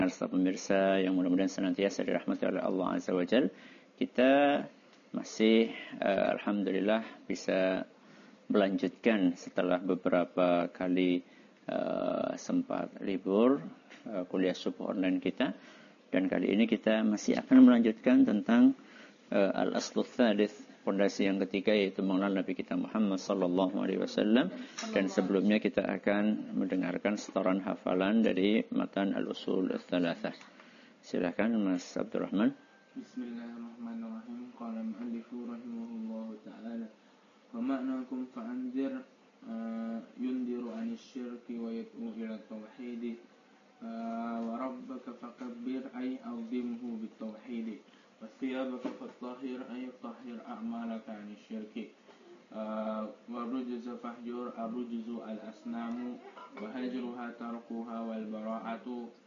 Serta pemirsa yang mudah-mudahan senantiasa dirahmati oleh Allah Azza wa Jal. Kita masih alhamdulillah bisa melanjutkan setelah beberapa kali sempat libur kuliah subuh online kita, dan kali ini kita masih akan melanjutkan tentang al-aslu tsalits, fondasi yang ketiga, yaitu mengenal Nabi kita Muhammad sallallahu alaihi wasallam. Dan sebelumnya kita akan mendengarkan setoran hafalan dari matan al-usul tsalatsah. Silakan Mas Abdurrahman. Bismillahirrahmanirrahim. Qala al-mu'allifu rahimahullahu ta'ala wa ma'nakum fa'anzir yundiru 'anil syirki wa yad'u ila tauhid wa rabbaka fakabbir ay 'azimhu bit tauhid وثيابك فطهر أي طهر أعمالك عن الشرك والرجز فاهجر الرجز الأصنام وهجرها تركها والبراءة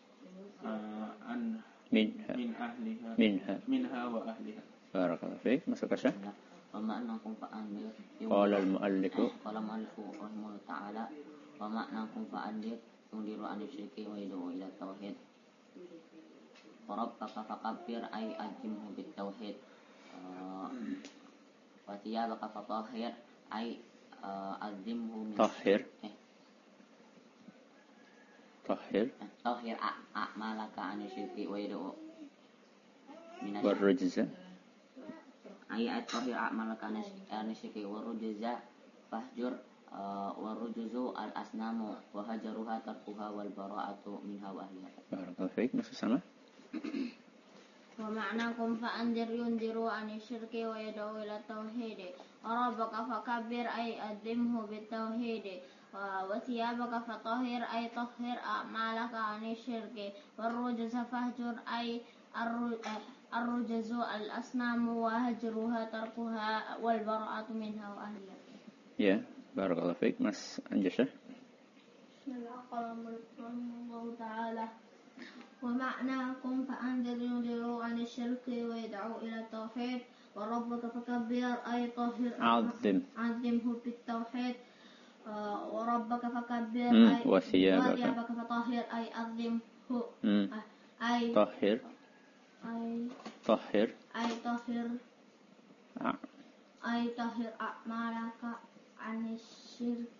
منها وأهلها. بارك الله فيك. Masuk ke Syekh. ومعناكم فأنذر قال المؤلف رحمه الله تعالى ومعناكم فأنذر ينذر عن الشرك ويدعو إلى التوحيد وربك فكبر أي أجمه بالتوحيد وثيابك فطهر أي أجمه من طهر أعمالك عن الشرك ويدعو من والرجز أي طهر أعمالك عن الشرك والرجز فاهجر والرجز الأصنام وهجرها تركها والبراءة منها وأهلها. بارك الله فيك. Masuk sama. ومعناكم فأنذر ينذر عن الشرك ويدعو إلى التوحيد وربك فكبر أي أدمه بالتوحيد وثيابك فطهر أي طهر أعمالك عن الشرك والرجز فاهجر أي الرجز الأصنام وهجرها تركها والبراءة منها وأهلها. Ya, barakallahu fiik. Mas Anjasah. Bismillahirrahmanirrahim. Ta'ala ومعناكم فأنذر ينذر عن الشرك ويدعو إلى التوحيد وربك فكبر أي طهر عظمه بالتوحيد وربك فكبر أي وثيابك فطهر أي عظمه أي طهر أعمالك عن الشرك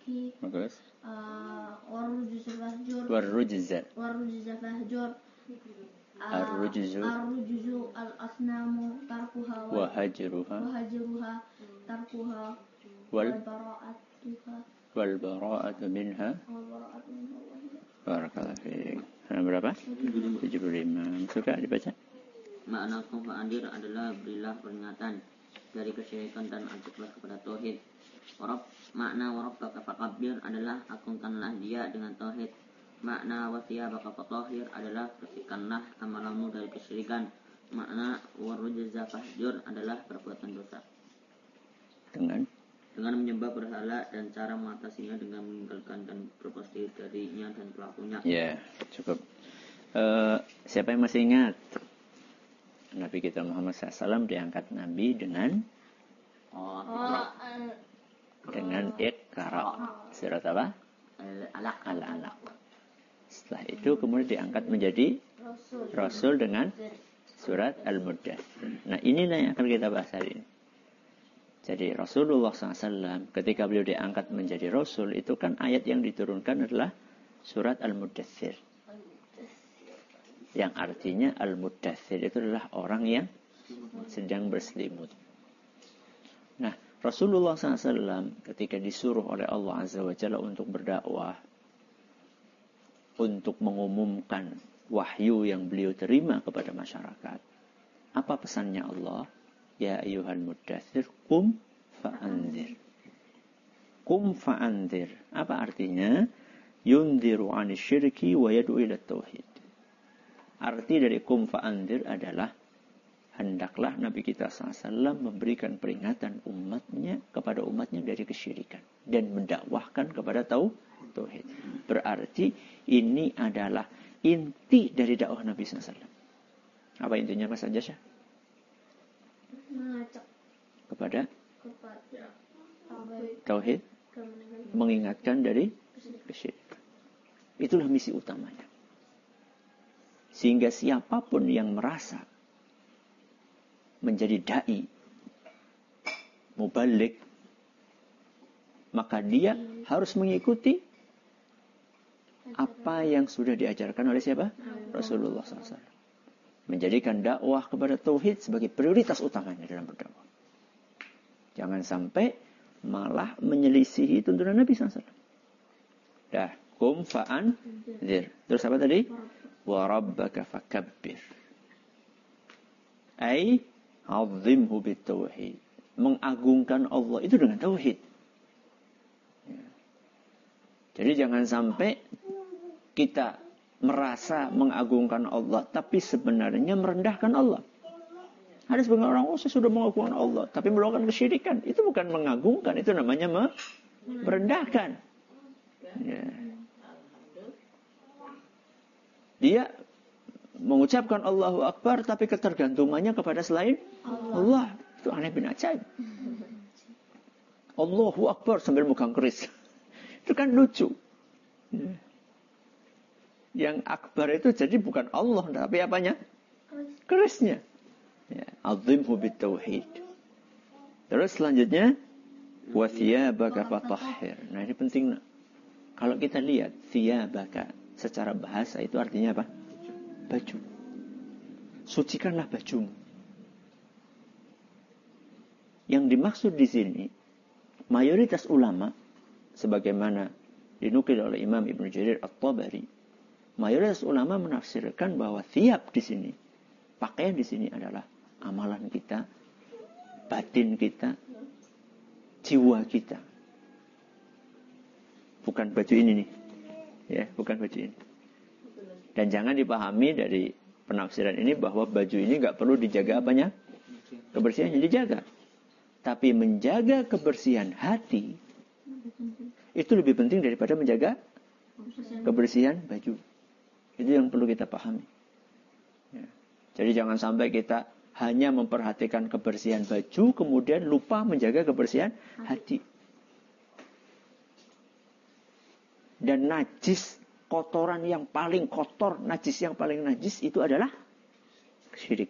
والرجز فاهجر الرجز الأصنام تركها وهجرها تركها والبراءة منها. Barakallahu fiik. Berapa? 75. Suka dibaca? Makna fa'andir adalah berilah peringatan dari kesyirikan dan ajaklah kepada tauhid. Makna warabbaka fakabbir adalah agungkanlah dia dengan tauhid. Makna wathiyabaka fatahhir adalah bersihkanlah amalanmu dari kesyirikan. Makna warujza fahjur adalah perbuatan dosa. Dengan menyembah berhala dan cara mengatasinya dengan meninggalkan dan berlepas diri darinya dan pelakunya. Ya, cukup. Siapa yang masih ingat Nabi kita Muhammad SAW diangkat Nabi dengan Iqra. Surat apa? Al-Alaq. Setelah itu kemudian diangkat menjadi Rasul dengan surat Al-Muddathir. Nah, inilah yang akan kita bahas hari ini. Jadi Rasulullah SAW ketika beliau diangkat menjadi Rasul, itu kan ayat yang diturunkan adalah surat Al-Muddathir. Yang artinya Al-Muddathir itu adalah orang yang sedang berselimut. Nah, Rasulullah SAW ketika disuruh oleh Allah Azza wa Jalla untuk berdakwah, untuk mengumumkan wahyu yang beliau terima kepada masyarakat, apa pesannya Allah? Ya ayyuhal muddathir qum fa'anzir. Qum fa'anzir. Apa artinya? Yunziru 'anil syirki wa yad'u ila tauhid. Arti dari qum fa'anzir adalah hendaklah Nabi kita SAW memberikan peringatan umatnya kepada umatnya dari kesyirikan dan mendakwahkan kepada tauhid. Berarti ini adalah inti dari dakwah Nabi SAW. Apa intinya Mas Anjasah? Mengajak kepada tauhid, mengingatkan dari kesyirikan. Itulah misi utamanya. Sehingga siapapun yang merasa menjadi da'i, mubalik, maka dia harus mengikuti apa yang sudah diajarkan oleh siapa? Rasulullah SAW. Menjadikan dakwah kepada tauhid sebagai prioritas utamanya dalam berdakwah. Jangan sampai malah menyelisihi tuntunan Nabi SAW. Dah, kum fa'an dzir. Terus apa tadi? Wa rabbaka fakabbir. Ai azimhu bitauhid. Mengagungkan Allah itu dengan tauhid. Ya. Jadi jangan sampai kita merasa mengagungkan Allah tapi sebenarnya merendahkan Allah. Ada sebagian orang, saya sudah mengagungkan Allah tapi melakukan kesyirikan. Itu bukan mengagungkan, itu namanya merendahkan. Ya. Dia mengucapkan Allahu Akbar tapi ketergantungannya kepada selain Allah. Itu aneh bin ajaib. Allahu Akbar sambil megang keris. Itu kan lucu. Yang akbar itu jadi bukan Allah, tapi apanya? Kerisnya. Ya, azimhu bitauhid. Terus selanjutnya wa thiyabaka fatahhir. Nah, ini penting. Kalau kita lihat thiyabaka secara bahasa itu artinya apa? Baju. Sucikanlah bajumu. Yang dimaksud di sini mayoritas ulama sebagaimana dinukil oleh Imam Ibnu Jarir At-Tabari, mayoritas ulama menafsirkan bahwa thiyab di sini, pakaian di sini adalah amalan kita, batin kita, jiwa kita. Bukan baju ini nih. Ya, bukan baju ini. Dan jangan dipahami dari penafsiran ini bahwa baju ini enggak perlu dijaga apanya? Kebersihannya dijaga. Tapi menjaga kebersihan hati itu lebih penting daripada menjaga kebersihan baju. Itu yang perlu kita pahami. Ya. Jadi jangan sampai kita hanya memperhatikan kebersihan baju, kemudian lupa menjaga kebersihan hati. Dan najis, kotoran yang paling kotor, najis yang paling najis itu adalah syirik.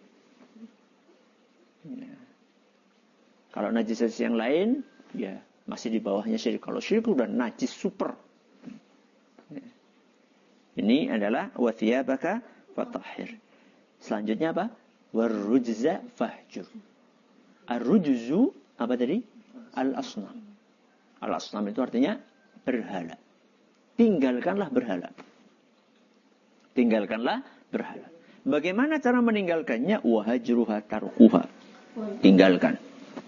Ya. Kalau najis yang lain, ya masih di bawahnya syirik. Kalau syirik udah najis super. Ya. Ini adalah wa thiyabaka fatahhir. Selanjutnya apa? Warrujza fahjur. Ar-rujzu apa tadi? Al-asnam. Al-asnam itu artinya berhala. Tinggalkanlah berhala. Tinggalkanlah berhala. Bagaimana cara meninggalkannya? Wahajruha tarkuha. Tinggalkan.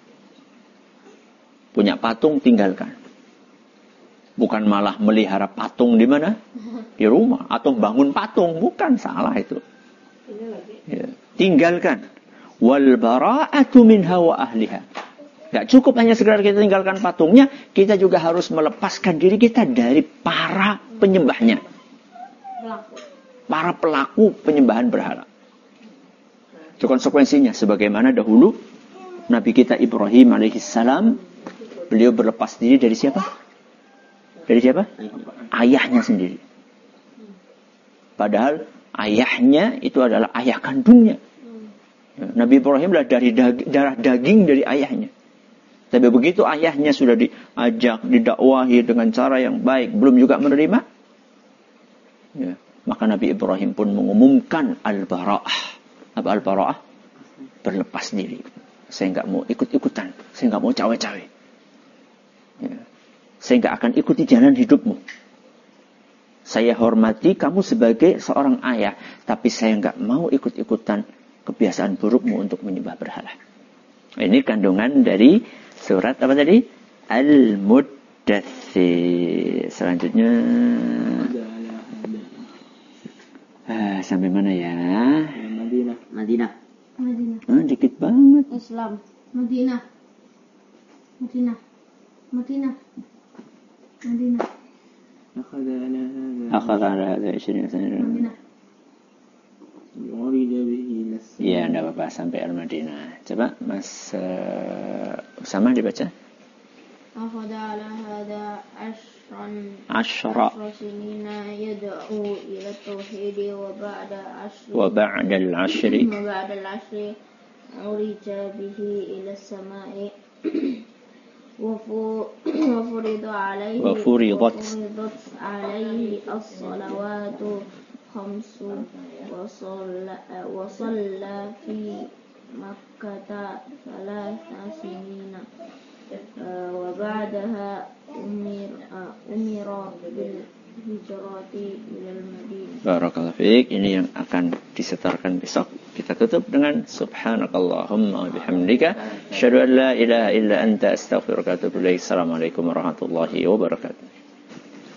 Punya patung, tinggalkan. Bukan malah melihara patung di mana? Di rumah. Atau bangun patung. Bukan, salah itu. Ya. Tinggalkan. Wal bara'atu minha wa ahliha. Gak cukup hanya sekedar kita tinggalkan patungnya, kita juga harus melepaskan diri kita dari para penyembahnya. Para pelaku penyembahan berhala. Itu konsekuensinya. Sebagaimana dahulu Nabi kita Ibrahim alaihissalam, beliau berlepas diri dari siapa? Dari siapa? Ayahnya sendiri. Padahal ayahnya itu adalah ayah kandungnya. Nabi Ibrahim adalah dari darah daging dari ayahnya. Tapi begitu ayahnya sudah diajak, didakwahi dengan cara yang baik, belum juga menerima, ya, maka Nabi Ibrahim pun mengumumkan al-bara'ah. Apa al-bara'ah? Berlepas diri. Saya nggak mau ikut-ikutan. Saya nggak mau cawe-cawe. Ya. Saya nggak akan ikuti jalan hidupmu. Saya hormati kamu sebagai seorang ayah, tapi saya nggak mau ikut-ikutan kebiasaan burukmu untuk menyembah berhala. Ini kandungan dari surat apa tadi? Al-Muddatsir. Selanjutnya sampai mana ya? Madinah. Dikit banget. Islam. Madinah. Akhadha ala hadha 20 sana. Madinah. Iya, enggak apa-apa sampai Al-Madinah. Coba Mas Usama dibaca. أخذ على هذا 10 سنين يدعو إلى التوحيد وبعد العشر عرج به إلى السماء وفرضت عليه الصلوات 5 وصلى في مكة 3 سنين وبعدها أمر بالهجرة إلى المدينة. Barakallahu fiik. Ini yang akan disetorkan besok. Kita tutup dengan subhanakallahumma bihamdika asyhadu an la ilaha illa anta astaghfiruka wa atubu ilaik. Assalamualaikum warahmatullahi wabarakatuh.